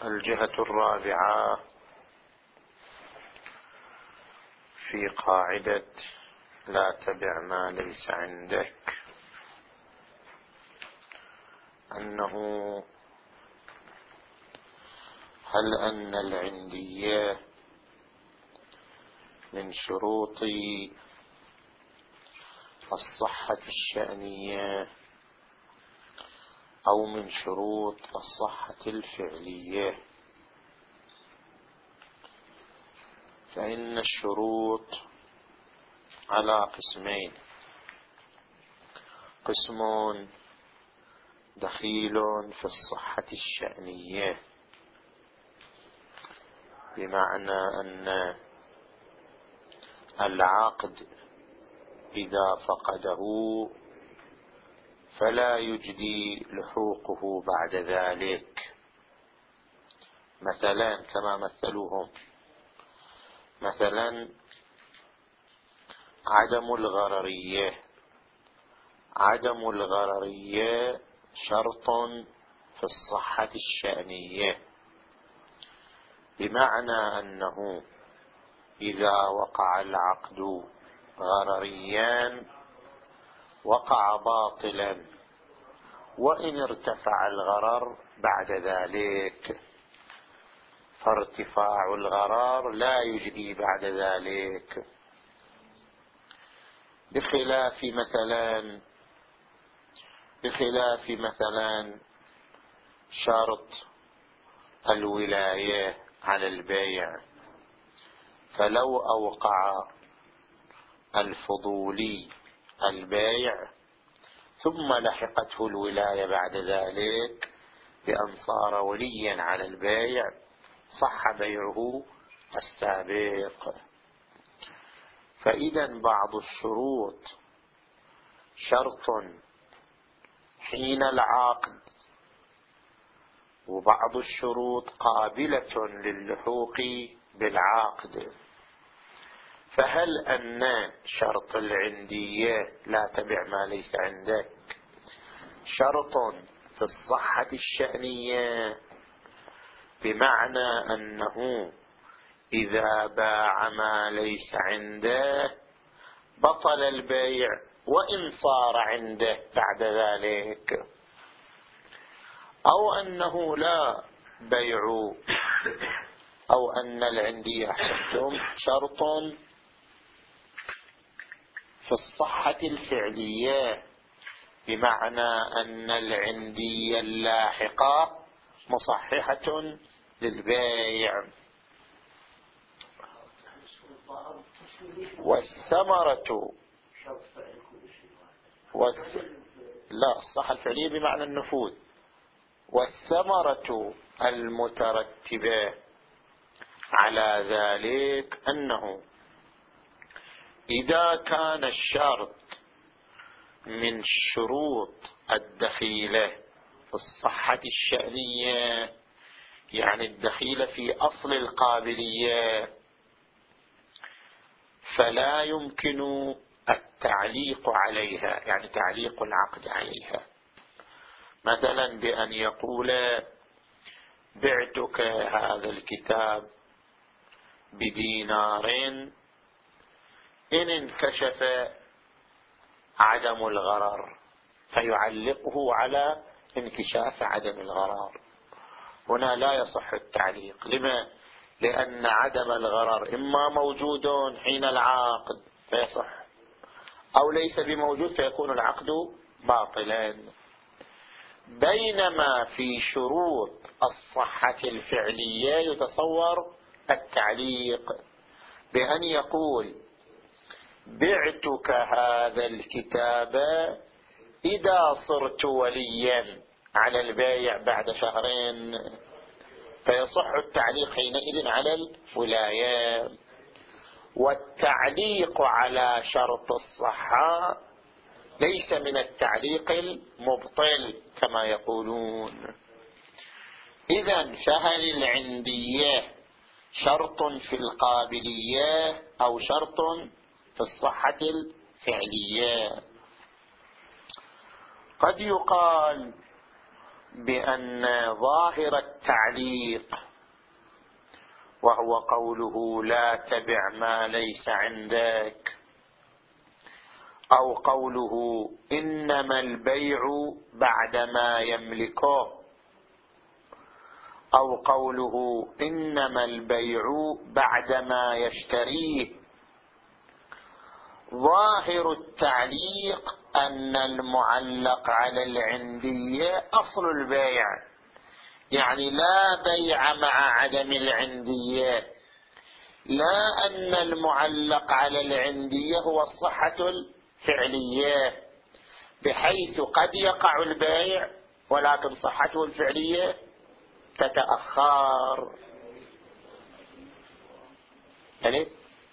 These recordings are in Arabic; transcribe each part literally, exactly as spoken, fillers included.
الجهة الرابعة في قاعدة لا تبع ما ليس عندك أنه هل أن العندية من شروط الصحة الشأنية أو من شروط الصحة الفعلية؟ فإن الشروط على قسمين: قسم دخيل في الصحة الشأنية، بمعنى أن العقد إذا فقده فلا يجدي لحوقه بعد ذلك. مثلا كما مثلوهم، مثلا عدم الغررية. عدم الغررية شرط في الصحة الشأنية، بمعنى أنه إذا وقع العقد غرريان وقع باطلا، وإن ارتفع الغرر بعد ذلك، فارتفاع الغرر لا يجدي بعد ذلك، بخلاف مثلا بخلاف مثلا شرط الولاية على البيع. فلو أوقع الفضولي البيع ثم لحقته الولاية بعد ذلك بأن صار وليا على البيع، صح بيعه السابق. فإذا بعض الشروط شرط حين العقد، وبعض الشروط قابلة للحوق بالعقد. فهل أن شرط العندية لا تبع ما ليس عندك شرط في الصحة الشأنية، بمعنى أنه إذا باع ما ليس عنده بطل البيع وإن صار عنده بعد ذلك، أو أنه لا بيع، أو أن العندية حكم شرط في الصحة الفعلية، بمعنى أن العندية اللاحقة مصححة للبيع. والثمرة والس... لا، الصحة الفعلية بمعنى النفوذ. والثمرة المترتبة على ذلك أنه إذا كان الشرط من شروط الدخيلة في الصحة الشأنية، يعني الدخيلة في أصل القابلية، فلا يمكن التعليق عليها، يعني تعليق العقد عليها، مثلا بأن يقول بعتك هذا الكتاب بدينار إن انكشف عدم الغرر، فيعلقه على انكشاف عدم الغرر. هنا لا يصح التعليق. لما؟ لأن عدم الغرر إما موجود حين العقد فيصح، أو ليس بموجود فيكون العقد باطلا. بينما في شروط الصحة الفعلية يتصور التعليق بأن يقول بعتك هذا الكتاب إذا صرت وليا على البيع بعد شهرين، فيصح التعليق حينئذ على الولاية. والتعليق على شرط الصحة ليس من التعليق المبطل كما يقولون. إذن فهل العندية شرط في القابلية أو شرط في الصحة الفعلية؟ قد يقال بأن ظاهر التعليق وهو قوله لا تبع ما ليس عندك، أو قوله إنما البيع بعدما يملكه، أو قوله إنما البيع بعدما يشتريه، ظاهر التعليق أن المعلق على العندية أصل البيع، يعني لا بيع مع عدم العندية، لا أن المعلق على العندية هو الصحة الفعلية، بحيث قد يقع البيع ولكن صحته الفعلية تتأخر. يعني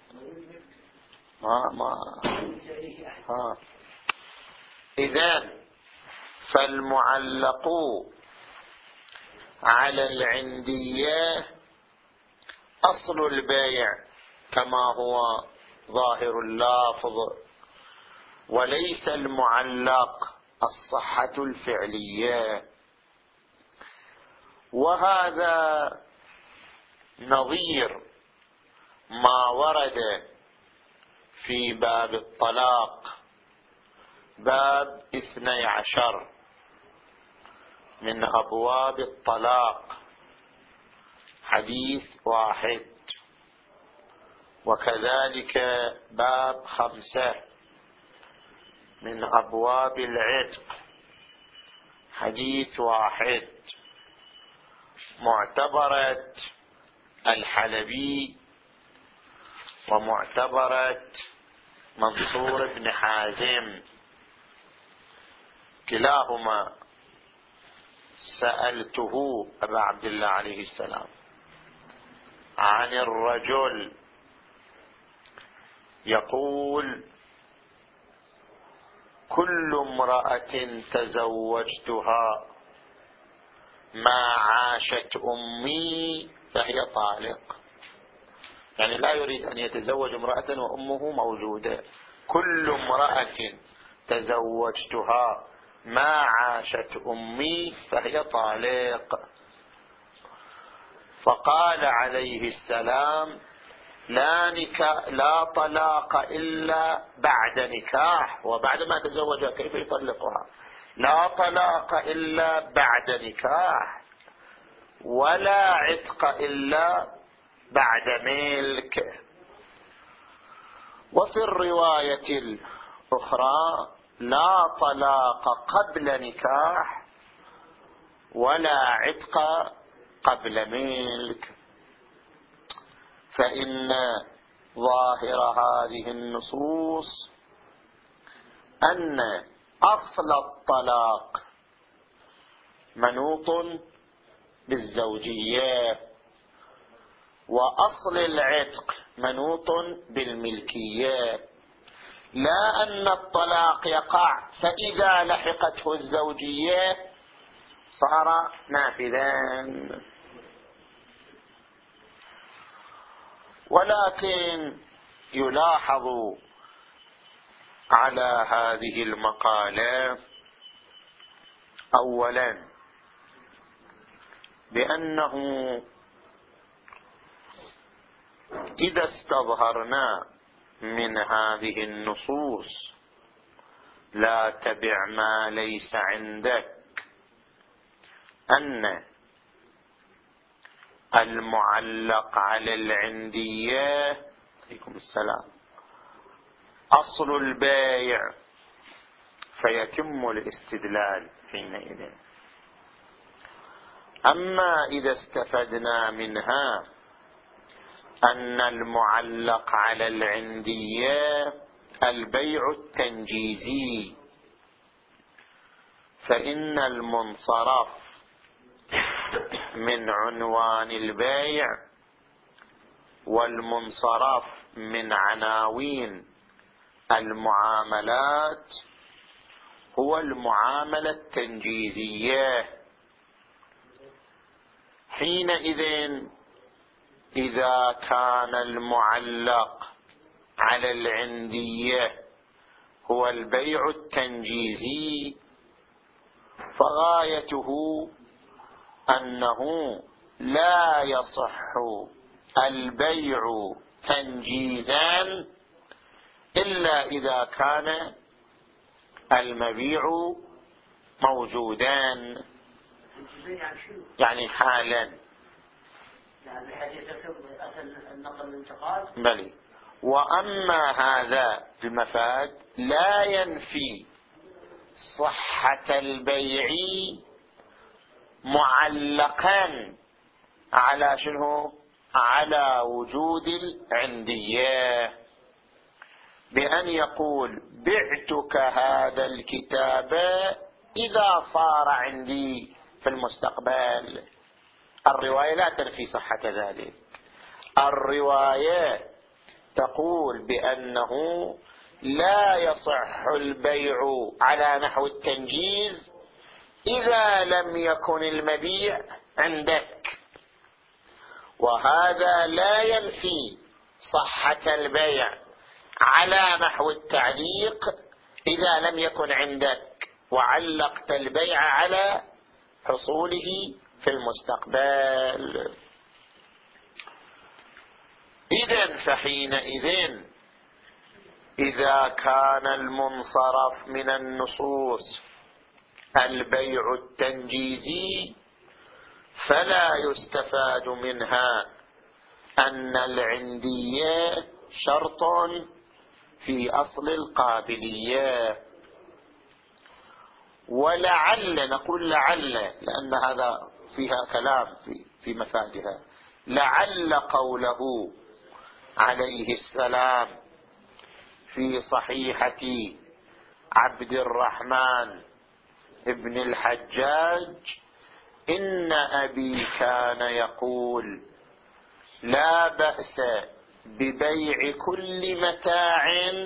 ما ما ها إذن فالمعلق على العندية أصل البيع كما هو ظاهر اللفظ، وليس المعلق الصحة الفعلية. وهذا نظير ما ورد في باب الطلاق، باب اثني عشر من أبواب الطلاق، حديث واحد، وكذلك باب خمسة من أبواب العتق، حديث واحد، معتبرة الحلبي ومعتبرة منصور بن حازم، كلاهما سألته أبا عبد الله عليه السلام عن الرجل يقول كل امرأة تزوجتها ما عاشت أمي فهي طالق، يعني لا يريد أن يتزوج امرأة وأمه موجودة. كل امرأة تزوجتها ما عاشت أمي فهي طالق. فقال عليه السلام لا نكاح لا طلاق إلا بعد نكاح، وبعد ما تزوجها كيف يطلقها؟ لا طلاق إلا بعد نكاح، ولا عتق إلا بعد ملك. وفي الرواية الأخرى لا طلاق قبل نكاح ولا عتق قبل ملك. فإن ظاهر هذه النصوص أن أصل الطلاق منوط بالزوجية، وأصل العتق منوط بالملكية، لا أن الطلاق يقع فإذا لحقته الزوجية صار نافذا. ولكن يلاحظ على هذه المقالة أولا بأنه إذا استظهرنا من هذه النصوص لا تبع ما ليس عندك أن المعلق على العندية عليكم السلام أصل البيع، فيتم الاستدلال حينئذ. أما إذا استفدنا منها أن المعلق على العندية البيع التنجيزي، فإن المنصرف من عنوان البيع والمنصرف من عناوين المعاملات هو المعاملة التنجيزية. حينئذ إذا كان المعلق على العندية هو البيع التنجيزي، فغايته أنه لا يصح البيع تنجيزا إلا إذا كان المبيع موجودان، يعني حالا. بلي. وأما هذا المفاد لا ينفي صحة البيع معلقا على شنو؟ على وجود العندية، بأن يقول بعتك هذا الكتاب إذا صار عندي في المستقبل. الرواية لا تنفي صحة ذلك، الرواية تقول بأنه لا يصح البيع على نحو التنجيز إذا لم يكن المبيع عندك، وهذا لا ينفي صحة البيع على نحو التعليق إذا لم يكن عندك وعلقت البيع على حصوله في المستقبل. إذن فحينئذ إذا كان المنصرف من النصوص البيع التنجيزي فلا يستفاد منها أن العندية شرط في أصل القابلية. ولعل، نقول لعل لأن هذا فيها كلام في, في مفادها، لعل قوله عليه السلام في صحيحة عبد الرحمن ابن الحجاج إن أبي كان يقول لا بأس ببيع كل متاع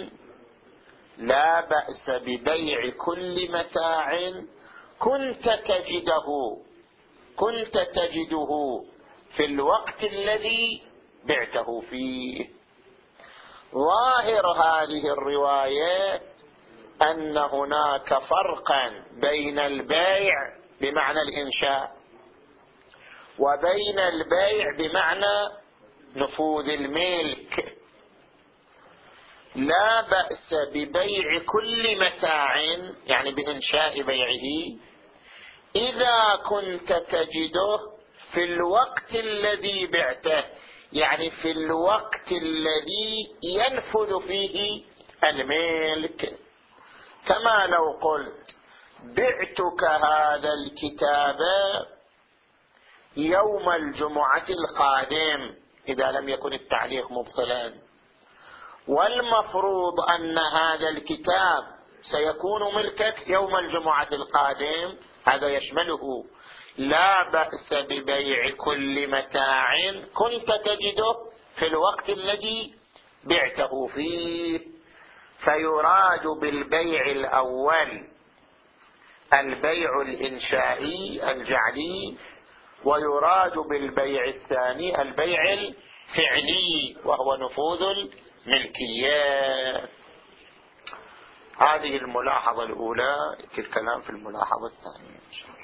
لا بأس ببيع كل متاع كنت تجده كنت تجده في الوقت الذي بعته فيه. ظاهر هذه الرواية أن هناك فرقا بين البيع بمعنى الإنشاء وبين البيع بمعنى نفوذ الملك. لا بأس ببيع كل متاع يعني بإنشاء بيعه إذا كنت تجده في الوقت الذي بعته، يعني في الوقت الذي ينفذ فيه الملك. كما لو قلت بعتك هذا الكتاب يوم الجمعة القادم إذا لم يكن التعليق مبطلا، والمفروض أن هذا الكتاب سيكون ملكك يوم الجمعة القادم، هذا يشمله لا بأس ببيع كل متاع كنت تجده في الوقت الذي بعته فيه. فيراد بالبيع الأول البيع الإنشائي الجعلي، ويراد بالبيع الثاني البيع الفعلي وهو نفوذ الملكية. هذه الملاحظة الأولى، الكلام في الملاحظة الثانية إن شاء الله.